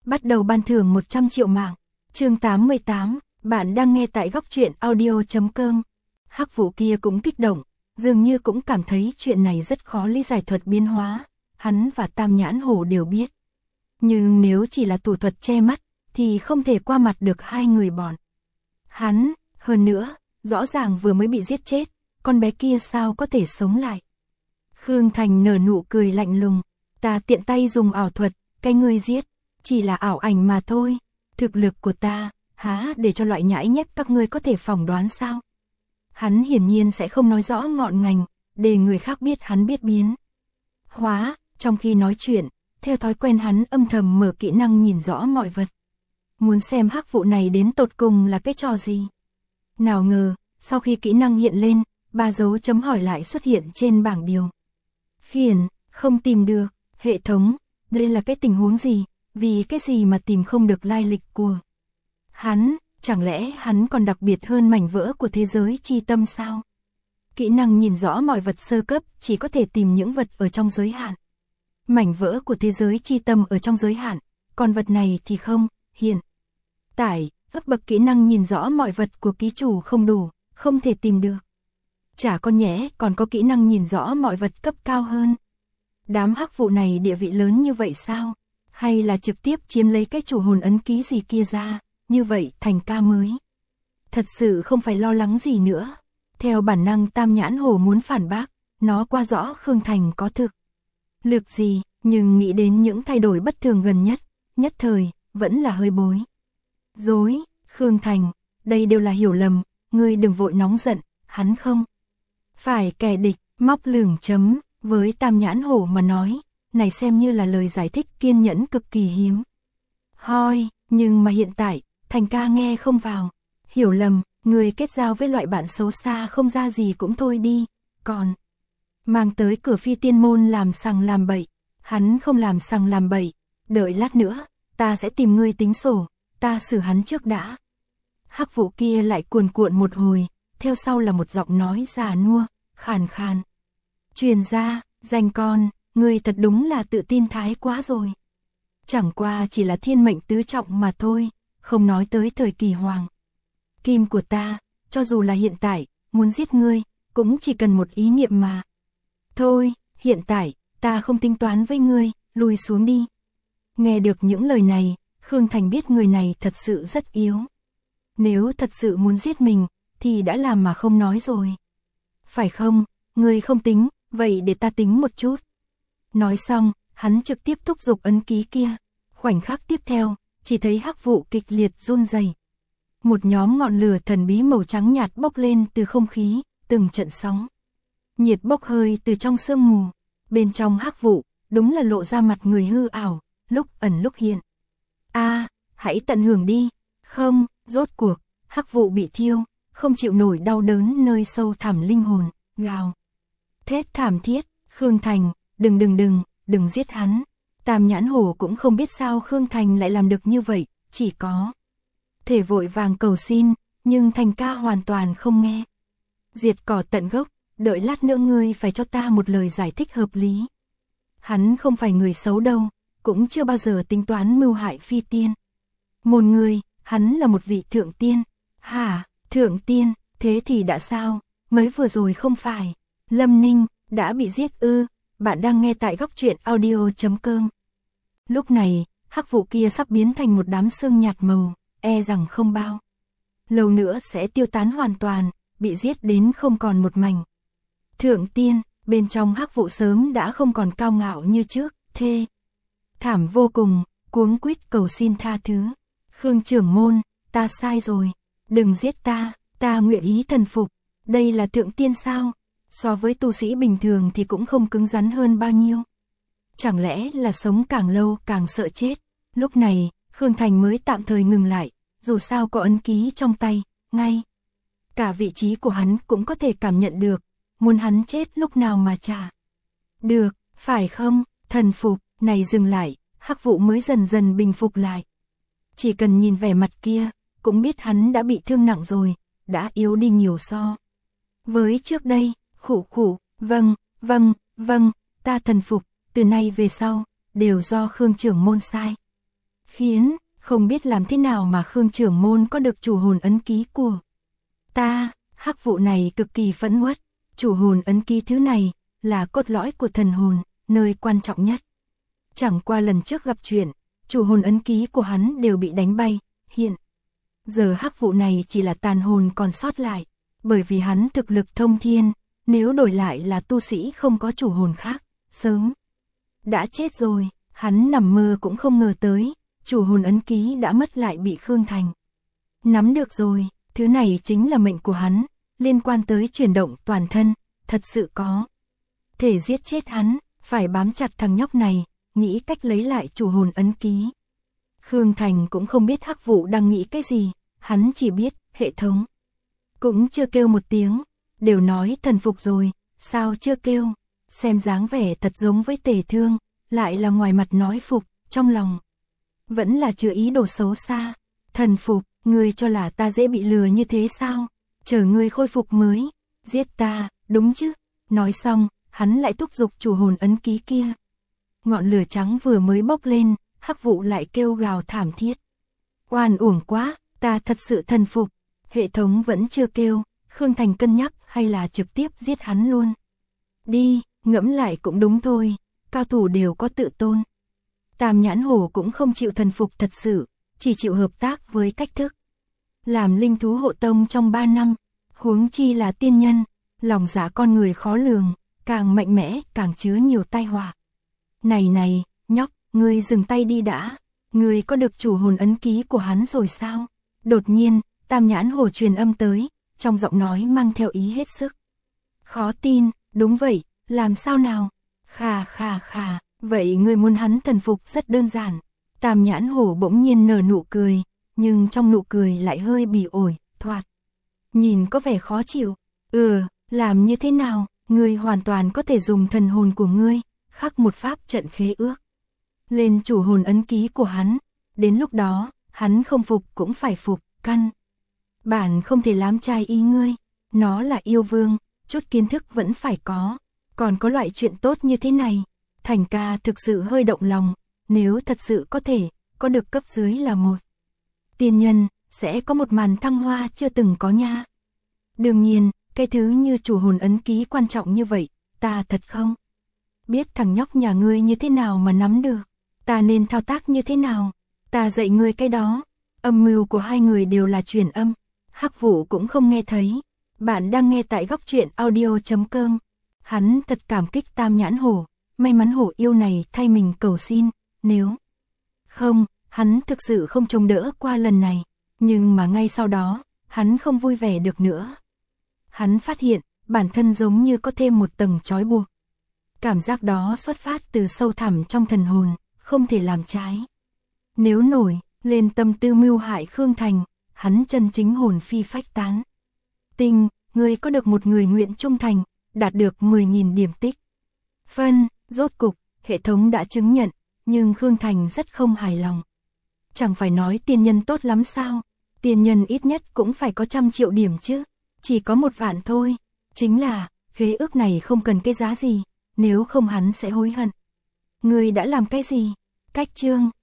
bắt đầu ban thưởng 100 triệu mạng. Chương 88, bạn đang nghe tại góc truyện audio.com. Hắc Vũ kia cũng kích động, dường như cũng cảm thấy chuyện này rất khó lý giải thuật biến hóa, hắn và Tam Nhãn Hổ đều biết. Nhưng nếu chỉ là thủ thuật che mắt, thì không thể qua mặt được hai người bọn. Hắn, hơn nữa, rõ ràng vừa mới bị giết chết, con bé kia sao có thể sống lại. Khương Thành nở nụ cười lạnh lùng, ta tiện tay dùng ảo thuật, cái ngươi giết, chỉ là ảo ảnh mà thôi. Thực lực của ta, há để cho loại nhãi nhép các ngươi có thể phỏng đoán sao? Hắn hiển nhiên sẽ không nói rõ ngọn ngành, để người khác biết hắn biết biến. Trong khi nói chuyện, theo thói quen hắn âm thầm mở kỹ năng nhìn rõ mọi vật. Muốn xem Hắc Vũ này đến tột cùng là cái trò gì. Nào ngờ, sau khi kỹ năng hiện lên, 3 dấu chấm hỏi lại xuất hiện trên bảng điều. Khiển, không tìm được, hệ thống, đây là cái tình huống gì, vì cái gì mà tìm không được lai lịch của hắn, chẳng lẽ hắn còn đặc biệt hơn mảnh vỡ của thế giới chi tâm sao? Kỹ năng nhìn rõ mọi vật sơ cấp chỉ có thể tìm những vật ở trong giới hạn. Mảnh vỡ của thế giới chi tâm ở trong giới hạn, còn vật này thì không, hiện tại, cấp bậc kỹ năng nhìn rõ mọi vật của ký chủ không đủ, không thể tìm được. Chả có nhẽ còn có kỹ năng nhìn rõ mọi vật cấp cao hơn. Đám Hắc Vụ này địa vị lớn như vậy sao? Hay là trực tiếp chiếm lấy cái chủ hồn ấn ký gì kia ra, như vậy thành ca mới. Thật sự không phải lo lắng gì nữa. Theo bản năng Tam Nhãn Hổ muốn phản bác, nó qua rõ Khương Thành có thực lực gì, nhưng nghĩ đến những thay đổi bất thường gần nhất thời, vẫn là hơi bối rối. Khương Thành, đây đều là hiểu lầm, ngươi đừng vội nóng giận, hắn không phải kẻ địch. Móc lửng chấm, với Tam Nhãn Hổ mà nói, này xem như là lời giải thích kiên nhẫn cực kỳ hiếm hoi, nhưng mà hiện tại, Thành ca nghe không vào. Hiểu lầm, người kết giao với loại bạn xấu xa không ra gì cũng thôi đi, còn mang tới cửa Phi Tiên môn làm sằng làm bậy. Hắn không làm sằng làm bậy, đợi lát nữa, ta sẽ tìm ngươi tính sổ, ta xử hắn trước đã. Hắc Vũ kia lại cuồn cuộn một hồi, theo sau là một giọng nói già nua, khàn khàn truyền ra, danh con, ngươi thật đúng là tự tin thái quá rồi. Chẳng qua chỉ là thiên mệnh tứ trọng mà thôi, không nói tới thời kỳ hoàng kim của ta, cho dù là hiện tại, muốn giết ngươi, cũng chỉ cần một ý niệm mà. Thôi, hiện tại, ta không tính toán với ngươi, lùi xuống đi. Nghe được những lời này, Khương Thành biết người này thật sự rất yếu. Nếu thật sự muốn giết mình, thì đã làm mà không nói rồi. Phải không, ngươi không tính, vậy để ta tính một chút. Nói xong, hắn trực tiếp thúc giục ấn ký kia. Khoảnh khắc tiếp theo, chỉ thấy Hắc Vụ kịch liệt run rẩy. Một nhóm ngọn lửa thần bí màu trắng nhạt bốc lên từ không khí, từng trận sóng nhiệt bốc hơi từ trong sương mù. Bên trong Hắc Vụ, đúng là lộ ra mặt người hư ảo, lúc ẩn lúc hiện. Hãy tận hưởng đi. Không, rốt cuộc, Hắc Vụ bị thiêu, không chịu nổi đau đớn nơi sâu thẳm linh hồn, gào thét thảm thiết. Khương Thành, đừng giết hắn. Tam Nhãn Hổ cũng không biết sao Khương Thành lại làm được như vậy, chỉ có thể vội vàng cầu xin, nhưng Thành ca hoàn toàn không nghe. Diệt cỏ tận gốc, đợi lát nữa ngươi phải cho ta một lời giải thích hợp lý. Hắn không phải người xấu đâu, cũng chưa bao giờ tính toán mưu hại Phi Tiên môn người, hắn là một vị thượng tiên. Hả, thượng tiên, thế thì đã sao, mới vừa rồi không phải Lâm Ninh đã bị giết ư? Bạn đang nghe tại góc truyện audio.com. Lúc này, Hắc Vụ kia sắp biến thành một đám sương nhạt màu, e rằng không bao lâu nữa sẽ tiêu tán hoàn toàn, bị giết đến không còn một mảnh. Thượng tiên, bên trong Hắc Vụ sớm đã không còn cao ngạo như trước, thê thảm vô cùng, cuống quýt cầu xin tha thứ. Khương trưởng môn, ta sai rồi, đừng giết ta, ta nguyện ý thần phục. Đây là thượng tiên sao? So với tu sĩ bình thường thì cũng không cứng rắn hơn bao nhiêu. Chẳng lẽ là sống càng lâu càng sợ chết? Lúc này, Khương Thành mới tạm thời ngừng lại, dù sao có ấn ký trong tay, ngay cả vị trí của hắn cũng có thể cảm nhận được, muốn hắn chết lúc nào mà chả được, phải không? Thần phục, này dừng lại, Hắc Vụ mới dần dần bình phục lại. Chỉ cần nhìn vẻ mặt kia, cũng biết hắn đã bị thương nặng rồi, đã yếu đi nhiều so với trước đây. Khụ, vâng, ta thần phục, từ nay về sau, đều do Khương trưởng môn sai khiến, không biết làm thế nào mà Khương trưởng môn có được chủ hồn ấn ký của ta. Hắc Vụ này cực kỳ phẫn uất, chủ hồn ấn ký thứ này là cốt lõi của thần hồn, nơi quan trọng nhất. Chẳng qua lần trước gặp chuyện, chủ hồn ấn ký của hắn đều bị đánh bay, hiện giờ Hắc Vụ này chỉ là tàn hồn còn sót lại, bởi vì hắn thực lực thông thiên, nếu đổi lại là tu sĩ không có chủ hồn khác, sớm đã chết rồi. Hắn nằm mơ cũng không ngờ tới, chủ hồn ấn ký đã mất lại bị Khương Thành nắm được rồi. Thứ này chính là mệnh của hắn, liên quan tới chuyển động toàn thân, thật sự có thể giết chết hắn, phải bám chặt thằng nhóc này, nghĩ cách lấy lại chủ hồn ấn ký. Khương Thành cũng không biết Hắc Vụ đang nghĩ cái gì, hắn chỉ biết hệ thống cũng chưa kêu một tiếng, đều nói thần phục rồi, sao chưa kêu? Xem dáng vẻ thật giống với Tề Thương, lại là ngoài mặt nói phục, trong lòng vẫn là chứa ý đồ xấu xa. Thần phục, ngươi cho là ta dễ bị lừa như thế sao? Chờ ngươi khôi phục mới giết ta, đúng chứ? Nói xong, hắn lại thúc giục chủ hồn ấn ký kia. Ngọn lửa trắng vừa mới bốc lên, Hắc Vụ lại kêu gào thảm thiết. Oan uổng quá, ta thật sự thần phục. Hệ thống vẫn chưa kêu, Khương Thành cân nhắc hay là trực tiếp giết hắn luôn. Đi, ngẫm lại cũng đúng thôi, cao thủ đều có tự tôn. Tam Nhãn Hổ cũng không chịu thần phục thật sự, chỉ chịu hợp tác với cách thức làm linh thú hộ tông trong 3 năm, huống chi là tiên nhân, lòng dạ con người khó lường, càng mạnh mẽ càng chứa nhiều tai họa. Này, nhóc, ngươi dừng tay đi đã, ngươi có được chủ hồn ấn ký của hắn rồi sao? Đột nhiên, Tam Nhãn Hổ truyền âm tới, trong giọng nói mang theo ý hết sức khó tin. Đúng vậy, làm sao nào? Khà, vậy ngươi muốn hắn thần phục rất đơn giản. Tam Nhãn Hổ bỗng nhiên nở nụ cười, nhưng trong nụ cười lại hơi bỉ ổi, thoạt nhìn có vẻ khó chịu. Làm như thế nào? Ngươi hoàn toàn có thể dùng thần hồn của ngươi, khắc một pháp trận khế ước lên chủ hồn ấn ký của hắn. Đến lúc đó, hắn không phục cũng phải phục, căn bản không thể làm trái ý ngươi. Nó là yêu vương, chút kiến thức vẫn phải có. Còn có loại chuyện tốt như thế này, Thành ca thực sự hơi động lòng. Nếu thật sự có thể, có được cấp dưới là một tiên nhân, sẽ có một màn thăng hoa chưa từng có nha. Đương nhiên, cái thứ như chủ hồn ấn ký quan trọng như vậy, ta thật không biết thằng nhóc nhà ngươi như thế nào mà nắm được. Ta nên thao tác như thế nào? Ta dạy ngươi cái đó. Âm mưu của hai người đều là truyền âm, Hắc Vụ cũng không nghe thấy. Bạn đang nghe tại góc truyện audio.com. Hắn thật cảm kích Tam Nhãn Hổ, may mắn hổ yêu này thay mình cầu xin, nếu không, hắn thực sự không chống đỡ qua lần này. Nhưng mà ngay sau đó, hắn không vui vẻ được nữa. Hắn phát hiện, bản thân giống như có thêm một tầng trói buộc. Cảm giác đó xuất phát từ sâu thẳm trong thần hồn, không thể làm trái. Nếu nổi lên tâm tư mưu hại Khương Thành, hắn chân chính hồn phi phách tán. Tinh, ngươi có được một người nguyện trung thành, đạt được 10.000 điểm tích phân. Rốt cục, hệ thống đã chứng nhận, nhưng Khương Thành rất không hài lòng. Chẳng phải nói tiên nhân tốt lắm sao? Tiên nhân ít nhất cũng phải có 100 triệu điểm chứ. Chỉ có 1 vạn thôi. Chính là, khế ước này không cần cái giá gì, nếu không hắn sẽ hối hận. Ngươi đã làm cái gì? Cách chương